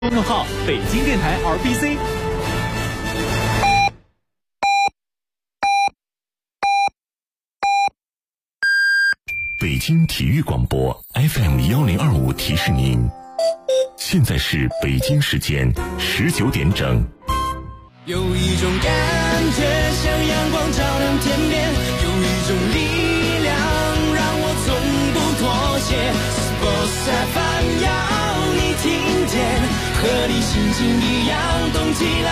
公众号北京电台 RBC。 北京体育广播 FM1025提示您，现在是北京时间19点整。 有一种感觉像阳光照亮天边，有一种力量让我从不妥协。Sports FM 要你听见，和你心情一样动起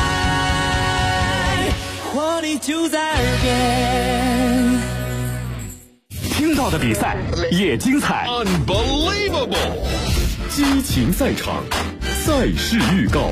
来，活力就在耳边。 听到的比赛也精彩 Unbelievable， 激情赛场，赛事预告。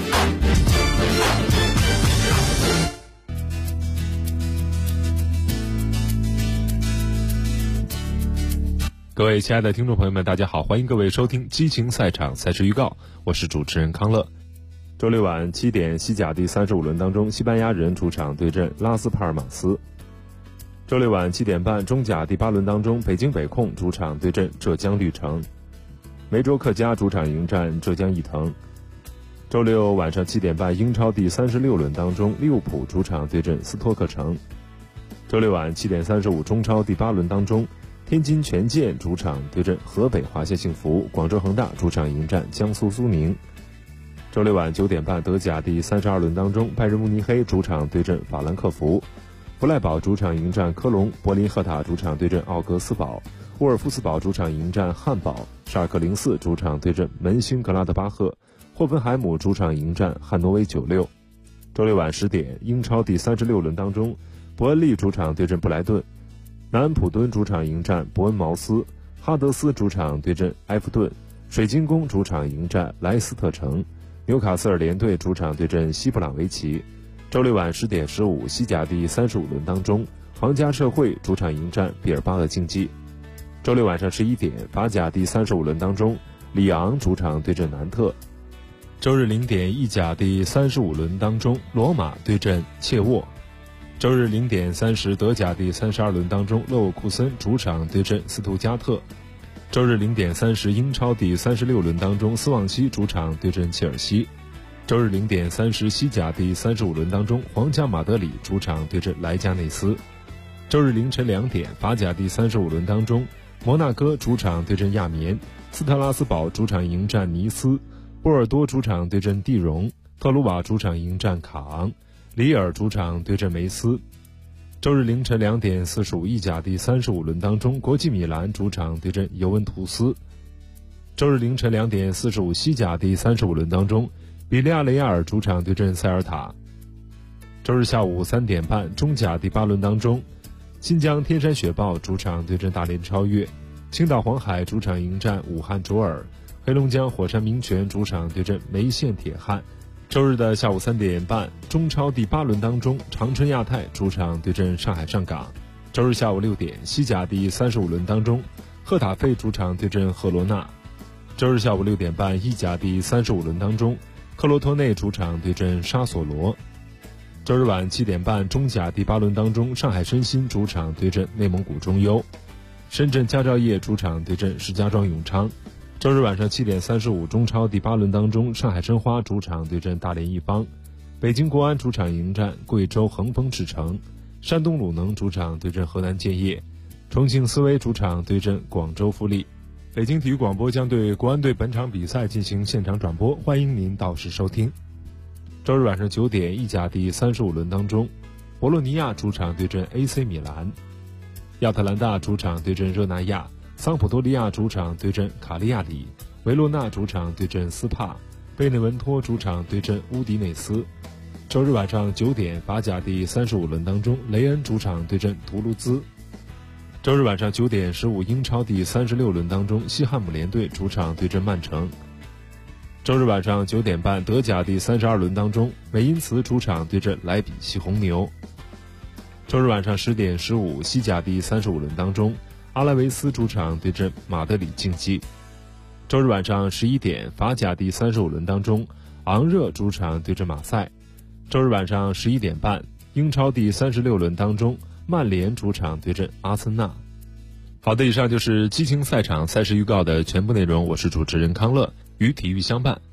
各位亲爱的听众朋友们，大家好，欢迎各位收听激情赛场赛事预告，我是主持人康乐。周六晚7点，西甲第35轮当中，西班牙人主场对阵拉斯帕尔马斯。周六晚7点半，中甲第8轮当中，北京北控主场对阵浙江绿城。梅州客家主场迎战浙江毅腾。周六晚上7点半，英超第36轮当中，利物浦主场对阵斯托克城。周六晚7点35，中超第8轮当中，天津权健主场对阵河北华夏幸福，广州恒大主场迎战江苏苏宁。周六晚9点半，德甲第32轮当中，拜仁慕尼黑主场对阵法兰克福，弗赖堡主场迎战科隆，柏林赫塔主场对阵奥格斯堡，沃尔夫斯堡主场迎战汉堡，沙尔克04主场对阵门兴格拉德巴赫，霍芬海姆主场迎战汉诺威96。周六晚10点，英超第36轮当中，伯恩利主场对阵布莱顿，南安普敦主场迎战伯恩茅斯，哈德斯主场对阵埃弗顿，水晶宫主场迎战莱斯特城，纽卡斯尔联队主场对阵西布朗维奇。周六晚10点15，西甲第35轮当中，皇家社会主场迎战毕尔巴鄂竞技。周六晚上11点，法甲第35轮当中，里昂主场对阵南特。周日0点，意甲第35轮当中，罗马对阵切沃。周日0点30，德甲第32轮当中，勒沃库森主场对阵斯图加特。周日0点30，英超第36轮当中，斯旺西主场对阵切尔西。周日0点30，西甲第35轮当中，皇家马德里主场对阵莱加内斯。周日凌晨2点，法甲第35轮当中，摩纳哥主场对阵亚眠，斯特拉斯堡主场迎战尼斯，波尔多主场对阵蒂荣，特鲁瓦主场迎战卡昂，里尔主场对阵梅斯。周日凌晨2点45，意甲第35轮当中，国际米兰主场对阵尤文图斯。周日凌晨2点45，西甲第35轮当中，比利亚雷亚尔主场对阵塞尔塔。周日下午3点半，中甲第8轮当中，新疆天山雪豹主场对阵大连超越，青岛黄海主场迎战武汉卓尔，黑龙江火山民权主场对阵梅县铁汉。周日的下午3点半，中超第8轮当中，长春亚泰主场对阵上海上港。周日下午6点，西甲第35轮当中，赫塔费主场对阵赫罗纳。周日下午6点半，意甲第35轮当中，克罗托内主场对阵沙索罗。周日晚7点半，中甲第8轮当中，上海申鑫主场对阵内蒙古中优，深圳佳兆业主场对阵石家庄永昌。周日晚上7点35，中超第8轮当中，上海申花主场对阵大连一方，北京国安主场迎战贵州恒丰赤城，山东鲁能主场对阵河南建业，重庆斯威主场对阵广州富力。北京体育广播将对国安队本场比赛进行现场转播，欢迎您到时收听。周日晚上9点，意甲第35轮当中，博洛尼亚主场对阵 AC 米兰，亚特兰大主场对阵热那亚，桑普多利亚主场对阵卡利亚里，维罗纳主场对阵斯帕，贝内文托主场对阵乌迪内斯。周日晚上9点，法甲第35轮当中，雷恩主场对阵图卢兹。周日晚上9点15，英超第36轮当中，西汉姆联队主场对阵曼城。周日晚上9点半，德甲第32轮当中，美因茨主场对阵莱比锡红牛。周日晚上10点15，西甲第35轮当中，阿拉维斯主场对阵马德里竞技。周日晚上11点，法甲第35轮当中，昂热主场对阵马赛。周日晚上11点半，英超第36轮当中，曼联主场对阵阿森纳。好的，以上就是激情赛场赛事预告的全部内容，我是主持人康乐，与体育相伴，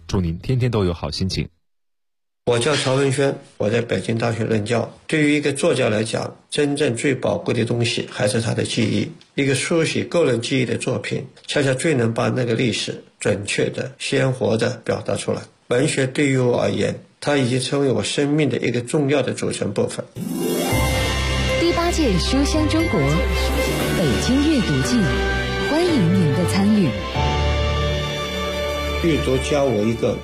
祝您天天都有好心情。 我叫曹文轩，我在北京大学任教。对于一个作家来讲，真正最宝贵的东西还是他的记忆。一个书写个人记忆的作品，恰恰最能把那个历史准确的、鲜活的表达出来。文学对于我而言，它已经成为我生命的一个重要的组成部分。 第8届书香中国北京阅读季，欢迎您的参与。 阅读教我一个。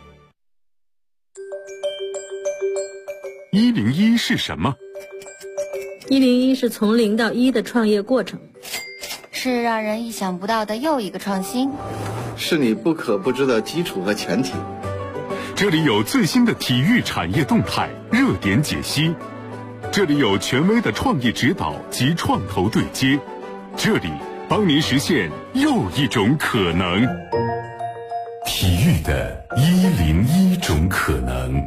101是什么 ？101是从0到1的创业过程， 是让人意想不到的又一个创新， 是你不可不知的基础和前提。 这里有最新的体育产业动态、热点解析，这里有权威的创业指导及创投对接，这里帮您实现又一种可能。 体育的101种可能。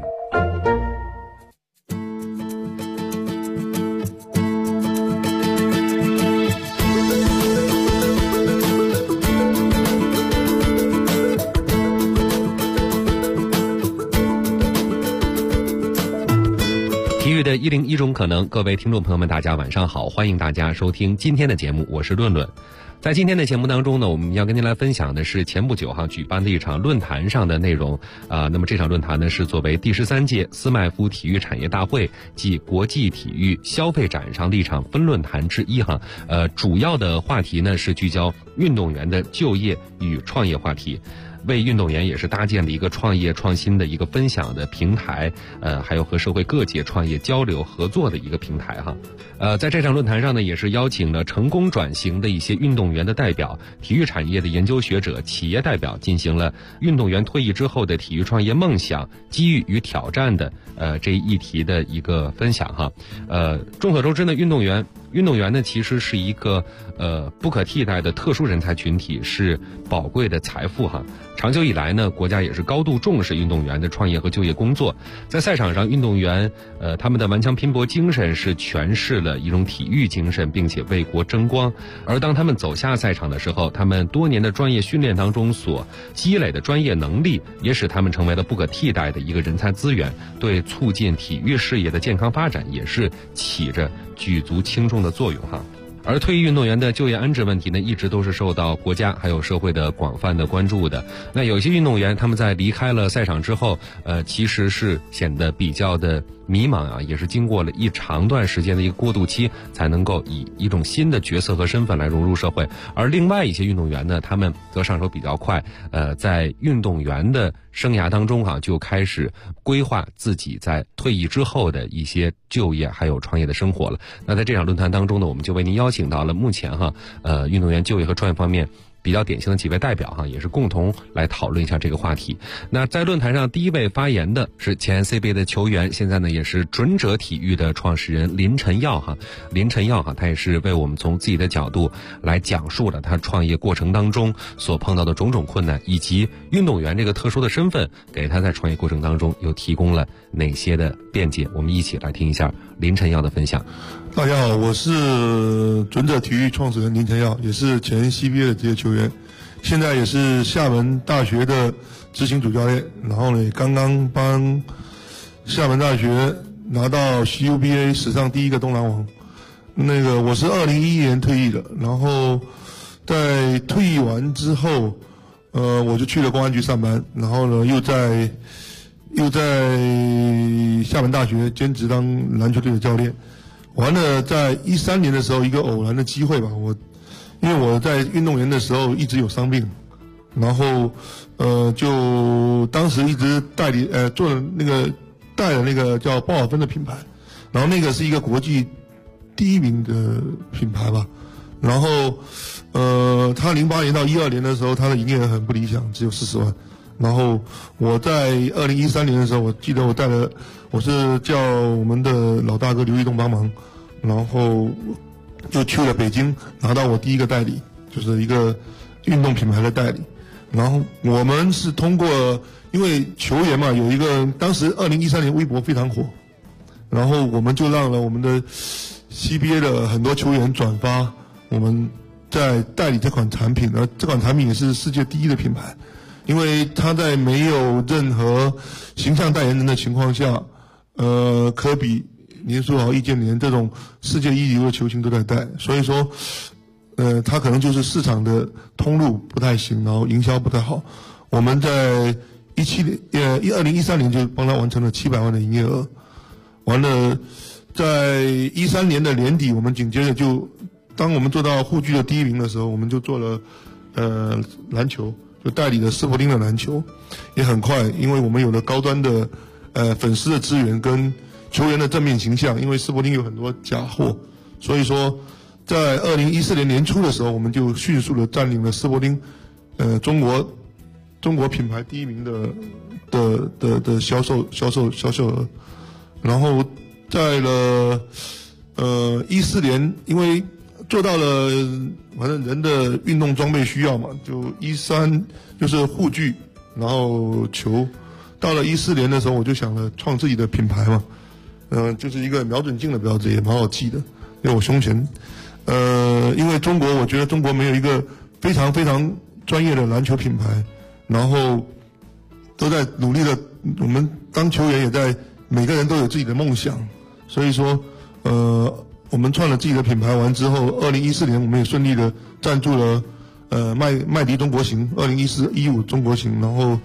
体育的101种可能，各位听众朋友们，大家晚上好，欢迎大家收听今天的节目，我是论论。在今天的节目当中呢，我们要跟您来分享的是前不久举办的一场论坛上的内容那么这场论坛呢是作为第13届斯麦夫体育产业大会暨国际体育消费展上的一场分论坛之一主要的话题呢是聚焦运动员的就业与创业话题，为运动员也是搭建了一个创业创新的一个分享的平台，还有和社会各界创业交流合作的一个平台在这场论坛上呢，也是邀请了成功转型的一些运动员的代表、体育产业的研究学者、企业代表，进行了运动员退役之后的体育创业梦想、机遇与挑战的这一议题的一个分享众所周知呢，运动员呢其实是一个不可替代的特殊人才群体，是宝贵的财富长久以来呢，国家也是高度重视运动员的创业和就业工作。在赛场上，运动员他们的顽强拼搏精神是诠释了一种体育精神，并且为国争光。而当他们走下赛场的时候，他们多年的专业训练当中所积累的专业能力，也使他们成为了不可替代的一个人才资源，对促进体育事业的健康发展也是起着举足轻重的作用而退役运动员的就业安置问题呢，一直都是受到国家还有社会的广泛的关注的。那有些运动员他们在离开了赛场之后，其实是显得比较的迷茫也是经过了一长段时间的一个过渡期，才能够以一种新的角色和身份来融入社会。而另外一些运动员呢，他们则上手比较快，在运动员的生涯当中就开始规划自己在退役之后的一些就业还有创业的生活了。那在这场论坛当中呢，我们就为您邀请到了目前运动员就业和创业方面比较典型的几位代表也是共同来讨论一下这个话题。那在论坛上第一位发言的是前 CBA 的球员，现在呢也是准者体育的创始人林晨耀林晨耀他也是为我们从自己的角度来讲述了他创业过程当中所碰到的种种困难，以及运动员这个特殊的身份给他在创业过程当中又提供了哪些的便捷。我们一起来听一下林晨耀的分享。 大家好，我是准者体育创始人林晨耀，也是前 CBA 的职业球员，现在也是厦门大学的执行主教练，然后呢刚刚帮厦门大学拿到 CUBA 史上第一个东南王。我是2011年退役的，然后在退役完之后我就去了公安局上班，然后呢又在厦门大学兼职当篮球队的教练。完了，在13年的时候，一个偶然的机会吧，因为我在运动员的时候一直有伤病，然后就当时一直代理做了带了那个叫鲍尔芬的品牌，然后那个是一个国际第1名的品牌吧，然后他08年到12年的时候，他的营业额很不理想，只有40万。然后我在2013年的时候，我记得我是叫我们的老大哥刘玉栋帮忙，然后就去了北京，拿到我第一个代理，就是一个运动品牌的代理。然后我们是通过，因为球员嘛，有一个当时2013年微博非常火，然后我们就让了我们的 CBA 的很多球员转发我们在代理这款产品，而这款产品也是世界第一的品牌。 因为他在没有任何形象代言人的情况下，科比、林书豪、易建联这种世界一流的球星都在带，所以说，他可能就是市场的通路不太行，然后营销不太好。我们在2013年就帮他完成了700万的营业额，完了，在13年的年底，我们紧接着当我们做到沪剧的第1名的时候，我们就做了篮球，就代理了斯伯丁的篮球，也很快，因为我们有了高端的粉丝的资源跟球员的正面形象，因为斯伯丁有很多假货，所以说在2014年年初的时候，我们就迅速的占领了斯伯丁中国品牌第1名的销售额，然后在了14年，因为做到了反正人的运动装备需要嘛，就13就是护具，然后球。到了14年的时候，我就想了创自己的品牌嘛，就是一个瞄准镜的标志，也蛮好记的，因为我胸前，因为我觉得中国没有一个非常非常专业的篮球品牌，然后都在努力的，我们当球员也在，每个人都有自己的梦想，所以说，我们创了自己的品牌完之后，2014年我们也顺利的赞助了麦迪中国行，2014-15中国行，然后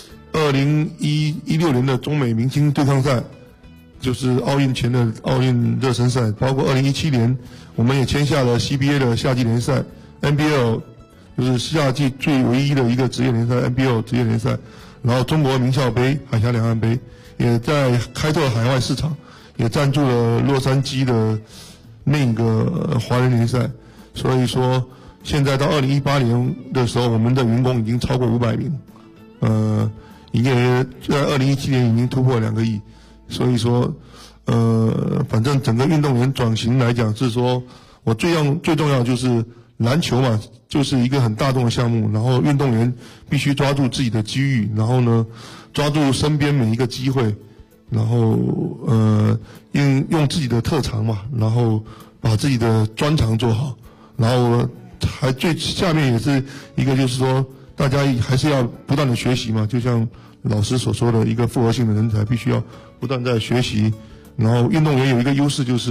2016年的中美明星对抗赛，就是奥运前的奥运热身赛，包括2017年我们也签下了 CBA 的夏季联赛 ，NBL 就是夏季最唯一的一个职业联赛 NBL 职业联赛，然后中国名校杯、海峡两岸杯也在开拓海外市场，也赞助了洛杉矶的那个华人联赛，所以说现在到2018年的时候，我们的员工已经超过500名，营业额在2017年已经突破2个亿，所以说，反正整个运动员转型来讲，是说我最重要就是篮球嘛，就是一个很大众的项目，然后运动员必须抓住自己的机遇，然后呢，抓住身边每一个机会，然后用自己的特长嘛，然后把自己的专长做好，然后还最下面也是一个就是说，大家还是要不断的学习嘛，就像老师所说的，一个复合性的人才必须要不断在学习。然后运动员有一个优势就是，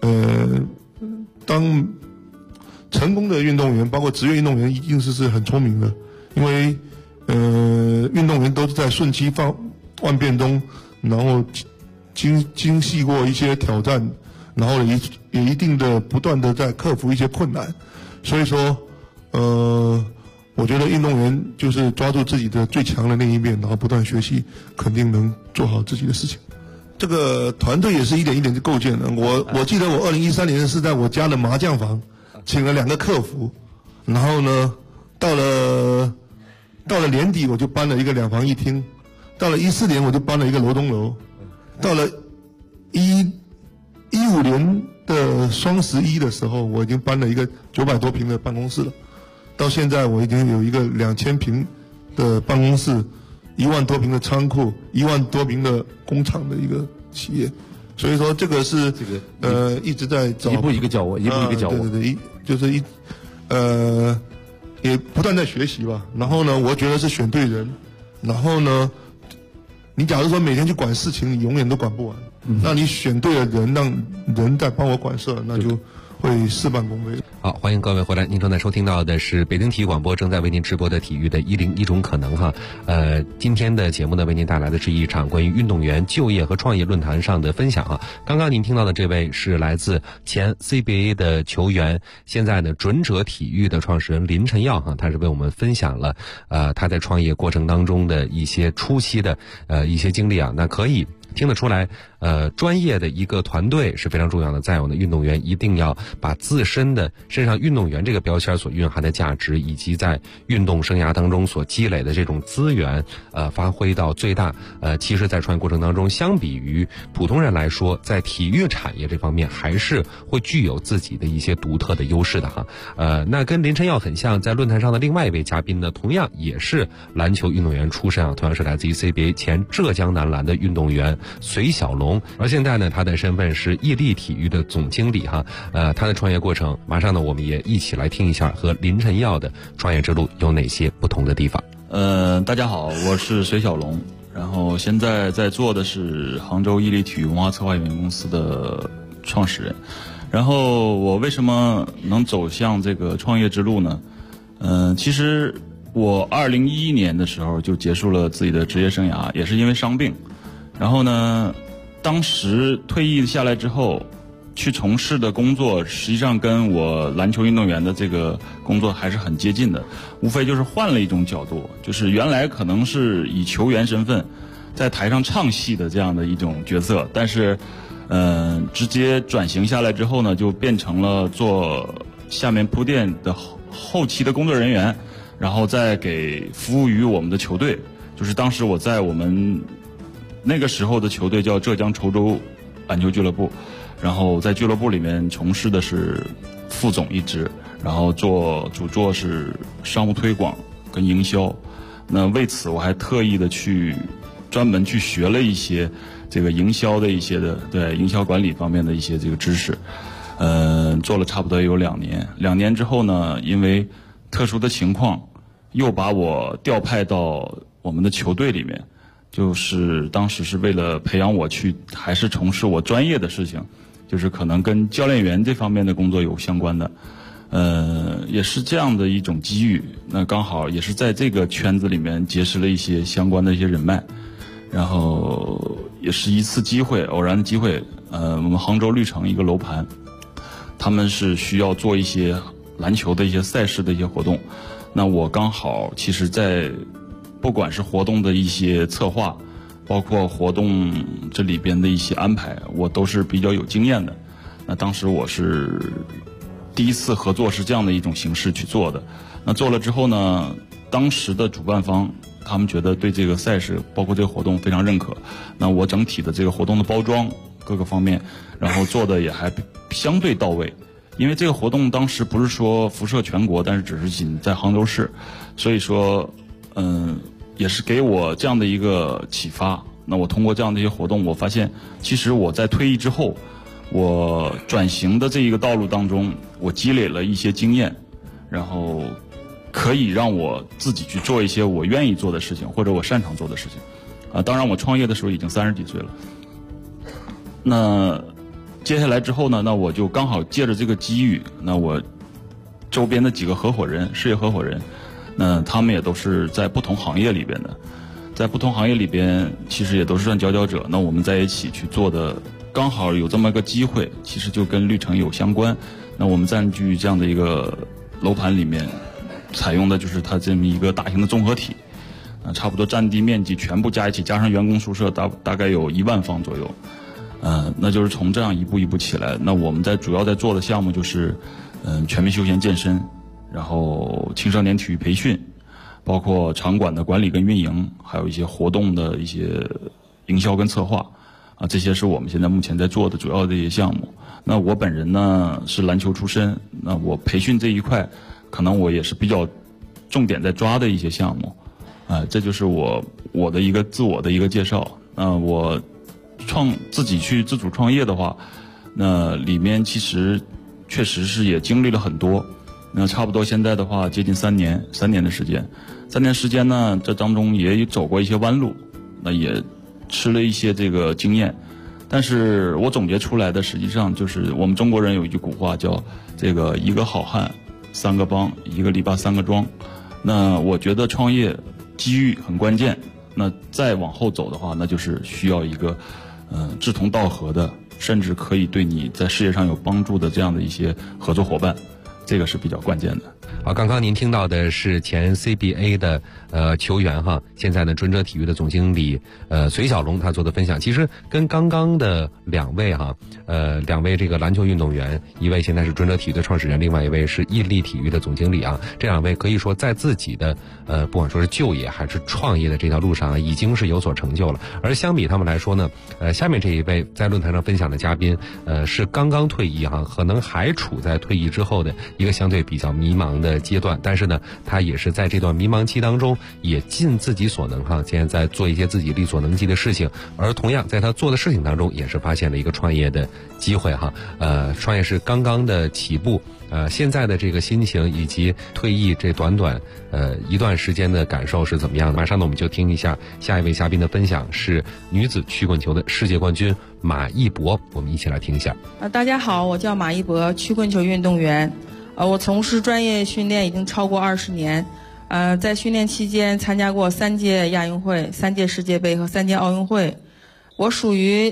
当成功的运动员，包括职业运动员，一定是很聪明的，因为运动员都是在瞬息万变中，然后经历过一些挑战，然后也一定的不断的在克服一些困难，所以说我觉得运动员就是抓住自己的最强的那一面，然后不断学习，肯定能做好自己的事情。这个团队也是一点一点就构建的。我记得我2013年是在我家的麻将房，请了2个客服，然后呢，到了年底我就搬了一个2房1厅，到了14年我就搬了一个楼东楼，到了15年的双11的时候，我已经搬了一个900多平的办公室了。到现在我已经有一个2000平的办公室，1万多平的仓库，1万多平的工厂的一个企业，所以说这个是一直在找一步一个脚印， 对，就是也不断在学习吧。然后呢，我觉得是选对人，然后呢，你假如说每天去管事情，你永远都管不完。那你选对了人，让人在帮我管事，那就会事半功倍。 好，欢迎各位回来，您正在收听到的是北京体育广播正在为您直播的体育的101种可能哈。今天的节目呢，为您带来的是一场关于运动员就业和创业论坛上的分享哈。刚刚您听到的这位是来自前 CBA 的球员，现在呢准者体育的创始人林晨耀哈，他是为我们分享了他在创业过程当中的一些初期的一些经历啊。那可以听得出来，专业的一个团队是非常重要的。再有呢，运动员一定要把自身的身上运动员这个标签所蕴含的价值，以及在运动生涯当中所积累的这种资源，发挥到最大。其实在创业过程当中，相比于普通人来说，在体育产业这方面还是会具有自己的一些独特的优势的哈。那跟林晨耀很像，在论坛上的另外一位嘉宾呢，同样也是篮球运动员出身啊，同样是来自于 CBA 前浙江男篮的运动员隋小龙，而现在呢，他的身份是毅力体育的总经理哈。他的创业过程，马上呢，我们也一起来听一下和林晨耀的创业之路有哪些不同的地方。 大家好，我是隋小龙，然后现在在做的是杭州伊利体育文化策划有限公司的创始人。然后我为什么能走向这个创业之路呢？其实我2011年的时候就结束了自己的职业生涯，也是因为伤病。然后呢，当时退役下来之后，去从事的工作实际上跟我篮球运动员的这个工作还是很接近的，无非就是换了一种角度，就是原来可能是以球员身份在台上唱戏的这样的一种角色，但是直接转型下来之后呢，就变成了做下面铺垫的后期的工作人员，然后再给服务于我们的球队。就是当时我在我们那个时候的球队叫浙江稠州篮球俱乐部，然后在俱乐部里面从事的是副总一职，然后主做是商务推广跟营销。那为此我还特意的专门去学了一些这个营销的一些对营销管理方面的一些这个知识。做了差不多有2年，2年之后呢，因为特殊的情况又把我调派到我们的球队里面，就是当时是为了培养我去还是从事我专业的事情，就是可能跟教练员这方面的工作有相关的。也是这样的一种机遇，那刚好也是在这个圈子里面结识了一些相关的一些人脉，然后也是一次机会，偶然的机会，我们杭州绿城一个楼盘，他们是需要做一些篮球的一些赛事的一些活动，那我刚好其实在不管是活动的一些策划，包括活动这里边的一些安排，我都是比较有经验的。那当时我是第一次合作是这样的一种形式去做的。那做了之后呢，当时的主办方他们觉得对这个赛事包括这个活动非常认可，那我整体的这个活动的包装各个方面，然后做的也还相对到位。因为这个活动当时不是说辐射全国，但是只是仅在杭州市，所以说也是给我这样的一个启发。那我通过这样的一些活动，我发现其实我在退役之后，我转型的这一个道路当中，我积累了一些经验，然后可以让我自己去做一些我愿意做的事情，或者我擅长做的事情。当然我创业的时候已经30几岁了。那接下来之后呢，那我就刚好借着这个机遇，那我周边的几个合伙人，事业合伙人，那他们也都是在不同行业里边的，在不同行业里边其实也都是算佼佼者。那我们在一起去做的，刚好有这么个机会，其实就跟绿城有相关。那我们占据这样的一个楼盘里面，采用的就是它这么一个大型的综合体，差不多占地面积全部加一起，加上员工宿舍大概有1万方左右。那就是从这样一步一步起来。那我们主要在做的项目就是全民休闲健身，然后青少年体育培训，包括场馆的管理跟运营，还有一些活动的一些营销跟策划这些是我们现在目前在做的主要的一些项目。那我本人呢是篮球出身，那我培训这一块可能我也是比较重点在抓的一些项目这就是我的一个自我的一个介绍。我自己去自主创业的话，那里面其实确实是也经历了很多。那差不多现在的话接近3年的时间，3年时间呢，这当中也走过一些弯路，那也吃了一些这个经验。但是我总结出来的实际上就是我们中国人有一句古话叫这个一个好汉3个帮，一个篱笆3个桩。那我觉得创业机遇很关键，那再往后走的话，那就是需要一个志同道合的，甚至可以对你在事业上有帮助的这样的一些合作伙伴，这个是比较关键的。 好，刚刚您听到的是前 CBA 的球员哈，现在呢准哲体育的总经理隋小龙他做的分享，其实跟刚刚的2位哈2位这个篮球运动员，一位现在是准哲体育的创始人，另外一位是伊利体育的总经理啊，这2位可以说在自己的不管说是就业还是创业的这条路上已经是有所成就了。而相比他们来说呢，下面这一位在论坛上分享的嘉宾是刚刚退役哈，可能还处在退役之后的一个相对比较迷茫茫的阶段，但是呢，他也是在这段迷茫期当中，也尽自己所能现在在做一些自己力所能及的事情。而同样在他做的事情当中，也是发现了一个创业的机会创业是刚刚的起步。现在的这个心情以及退役这短一段时间的感受是怎么样的？马上呢，我们就听一下下一位嘉宾的分享，是女子曲棍球的世界冠军马一博，我们一起来听一下。 大家好，我叫马一博，曲棍球运动员。我从事专业训练已经超过20年。在训练期间参加过3届亚运会、3届世界杯和3届奥运会。我属于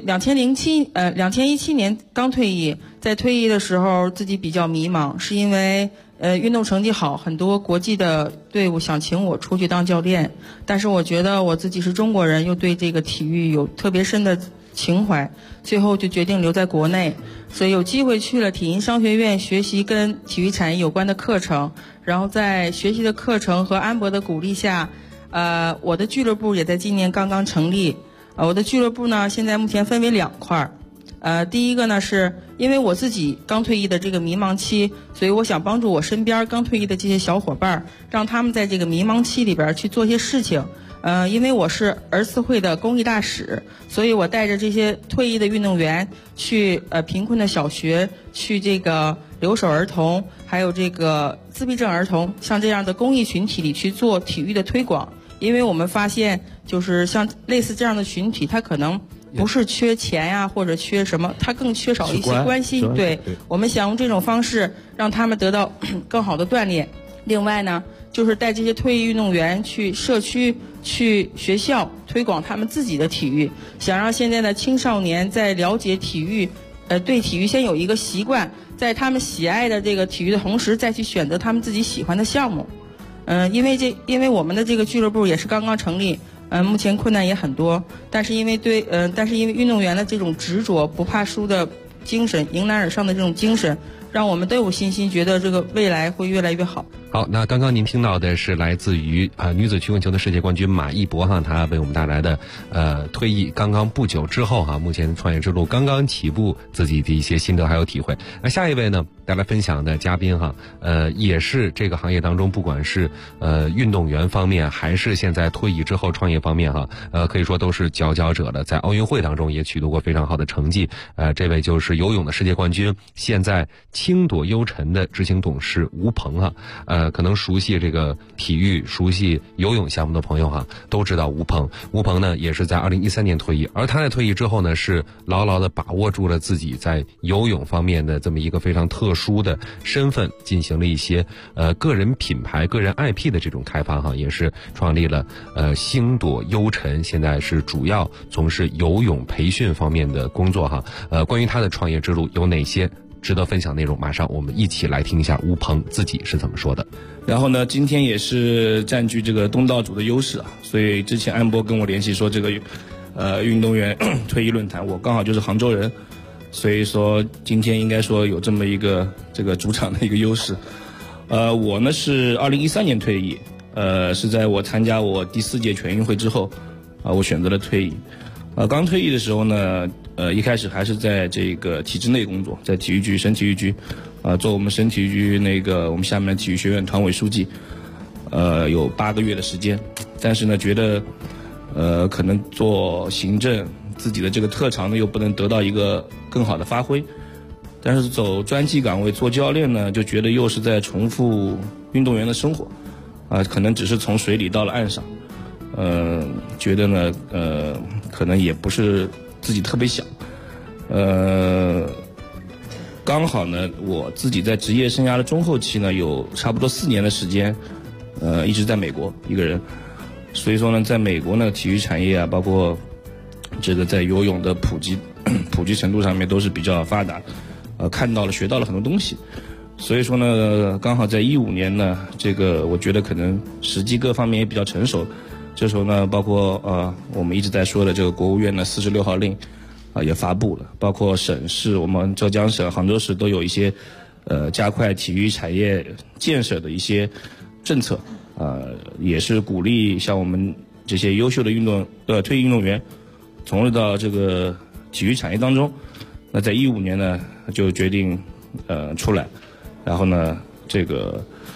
2017年刚退役，在退役的时候自己比较迷茫，是因为运动成绩好，很多国际的队伍想请我出去当教练，但是我觉得我自己是中国人，又对这个体育有特别深的情怀，最后就决定留在国内，所以有机会去了体育商学院学习跟体育产业有关的课程，然后在学习的课程和安博的鼓励下，我的俱乐部也在今年刚刚成立。我的俱乐部呢，现在目前分为2块。第一个呢，是因为我自己刚退役的这个迷茫期，所以我想帮助我身边刚退役的这些小伙伴，让他们在这个迷茫期里边去做些事情。因为我是儿慈会的公益大使，所以我带着这些退役的运动员去贫困的小学，去这个留守儿童，还有这个自闭症儿童，像这样的公益群体里去做体育的推广。因为我们发现，就是像类似这样的群体，他可能不是缺钱呀，或者缺什么，他更缺少一些关心。对，我们想用这种方式让他们得到更好的锻炼。另外呢，就是带这些退役运动员去社区、去学校推广他们自己的体育，想让现在的青少年在了解体育，对体育先有一个习惯，在他们喜爱的这个体育的同时，再去选择他们自己喜欢的项目。因为我们的这个俱乐部也是刚刚成立，目前困难也很多，但是因为运动员的这种执着、不怕输的精神、迎难而上的这种精神，让我们都有信心，觉得这个未来会越来越好。 好，那刚刚您听到的是来自于女子曲棍球的世界冠军马一博他为我们带来的退役刚刚不久之后目前创业之路刚刚起步自己的一些心得还有体会。那下一位呢，带来分享的嘉宾也是这个行业当中不管是运动员方面还是现在退役之后创业方面可以说都是佼佼者了，在奥运会当中也取得过非常好的成绩。这位就是游泳的世界冠军，现在轻夺优晨的执行董事吴鹏可能熟悉这个体育、熟悉游泳项目的朋友都知道吴鹏。吴鹏呢也是在2013年退役，而他在退役之后呢，是牢牢的把握住了自己在游泳方面的这么一个非常特殊的身份，进行了一些个人品牌、个人 IP 的这种开发也是创立了星朵优晨，现在是主要从事游泳培训方面的工作关于他的创业之路有哪些值得分享内容，马上我们一起来听一下吴鹏自己是怎么说的。 然后呢，今天也是占据这个东道主的优势所以之前安博跟我联系说这个运动员退役论坛，我刚好就是杭州人，所以说今天应该说有这么一个这个主场的一个优势。我呢是2013年退役，是在我参加我第4届全运会之后我选择了退役。刚退役的时候呢，一开始还是在这个体制内工作，在体育局、省体育局，做我们省体育局我们厦门的体育学院团委书记，有8个月的时间。但是呢，觉得可能做行政，自己的这个特长呢又不能得到一个更好的发挥。但是走专技岗位做教练呢，就觉得又是在重复运动员的生活，可能只是从水里到了岸上。觉得呢，可能也不是自己特别想，刚好呢，我自己在职业生涯的中后期呢，有差不多4年的时间，一直在美国一个人，所以说呢，在美国呢，体育产业包括这个在游泳的普及程度上面都是比较发达，看到了学到了很多东西。所以说呢，刚好在15年呢，这个我觉得可能时机各方面也比较成熟。这时候呢，包括我们一直在说的这个国务院的46号令也发布了，包括省市，我们浙江省、杭州市都有一些加快体育产业建设的一些政策，也是鼓励像我们这些优秀的退役运动员从入到这个体育产业当中。那在15年呢，就决定出来，然后呢，这个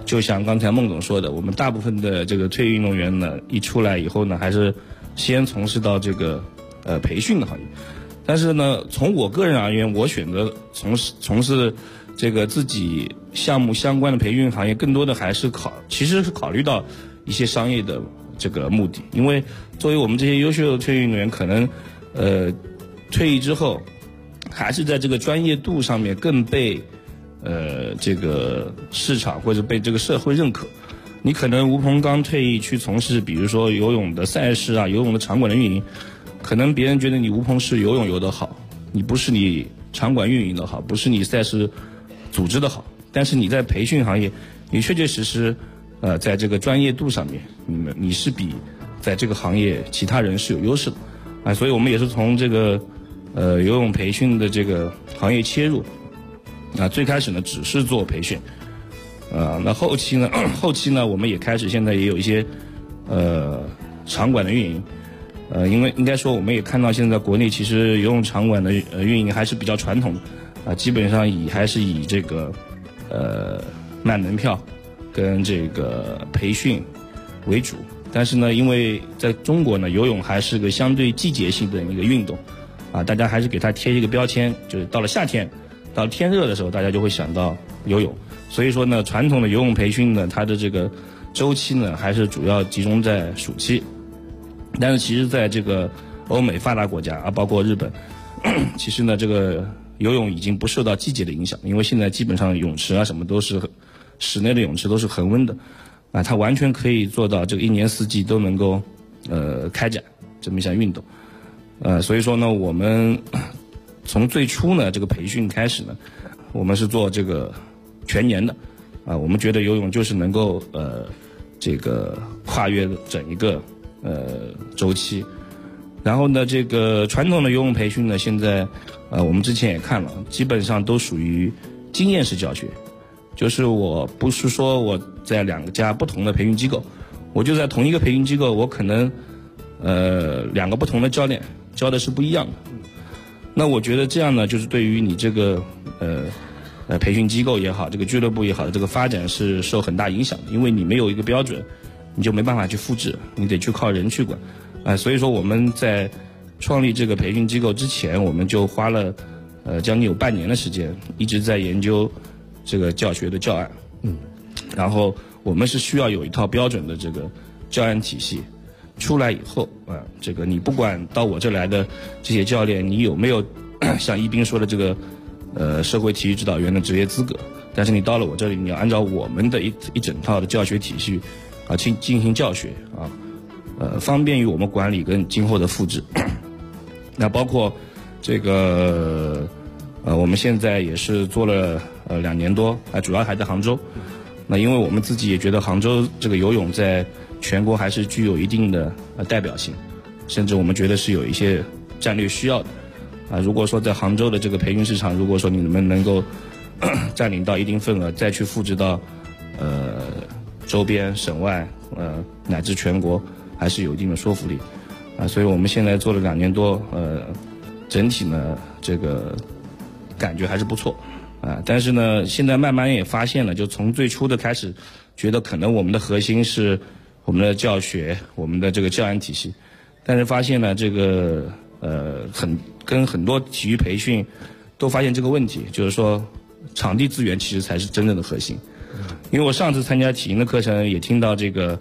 就像刚才孟总说的，我们大部分的这个退役运动员呢，一出来以后呢，还是先从事到这个培训的行业。但是呢，从我个人而言，我选择从事这个自己项目相关的培训行业，更多的还是其实是考虑到一些商业的这个目的。因为作为我们这些优秀的退役运动员，可能退役之后，还是在这个专业度上面更被这个市场或者被这个社会认可。你可能吴鹏刚退役去从事比如说游泳的赛事啊，游泳的场馆的运营，可能别人觉得你吴鹏是游泳游得好，你不是你场馆运营的好，不是你赛事组织的好，但是你在培训行业，你确确实实在这个专业度上面，你是比在这个行业其他人是有优势的啊。所以我们也是从这个游泳培训的这个行业切入啊。最开始呢只是做培训那后期呢我们也开始现在也有一些场馆的运营因为应该说我们也看到现在国内其实游泳场馆的运营还是比较传统的基本上还是以这个卖门票跟这个培训为主。但是呢，因为在中国呢，游泳还是个相对季节性的一个运动大家还是给它贴一个标签，就是到了夏天，到了天热的时候，大家就会想到游泳。所以说呢，传统的游泳培训呢，它的这个周期呢，还是主要集中在暑期。但是其实在这个欧美发达国家包括日本，其实呢，这个游泳已经不受到季节的影响，因为现在基本上泳池什么都是室内的泳池都是恒温的它完全可以做到这个一年四季都能够开展这么一项运动所以说呢，我们从最初呢这个培训开始呢，我们是做这个全年的我们觉得游泳就是能够这个跨越整一个周期。然后呢，这个传统的游泳培训呢，现在我们之前也看了，基本上都属于经验式教学，就是我不是说我在2家不同的培训机构，我就在同一个培训机构，我可能2个不同的教练教的是不一样的。那我觉得这样呢，就是对于你这个培训机构也好，这个俱乐部也好的这个发展是受很大影响的，因为你没有一个标准，你就没办法去复制，你得去靠人去管所以说我们在创立这个培训机构之前，我们就花了将近有半年的时间，一直在研究这个教学的教案然后我们是需要有一套标准的这个教案体系出来以后这个你不管到我这来的这些教练，你有没有像一斌说的这个社会体育指导员的职业资格，但是你到了我这里，你要按照我们的一整套的教学体系进行教学方便于我们管理跟今后的复制那包括这个我们现在也是做了2年多主要还在杭州那因为我们自己也觉得杭州这个游泳在全国还是具有一定的代表性，甚至我们觉得是有一些战略需要的如果说在杭州的这个培训市场，如果说你们能够占领到一定份额，再去复制到周边省外乃至全国，还是有一定的说服力所以我们现在做了2年多整体呢这个感觉还是不错但是呢现在慢慢也发现了，就从最初的开始觉得可能我们的核心是我们的教学，我们的这个教案体系，但是发现呢这个跟很多体育培训都发现这个问题，就是说场地资源其实才是真正的核心。因为我上次参加体营的课程也听到这个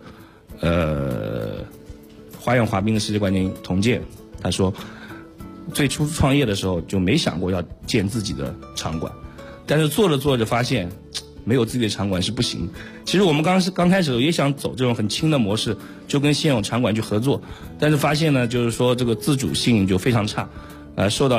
花样滑冰的世界冠军童健他说，最初创业的时候就没想过要建自己的场馆，但是做着做着发现没有自己的场馆是不行。其实我们刚开始也想走这种很轻的模式，就跟现有场馆去合作，但是发现呢，就是说这个自主性就非常差受到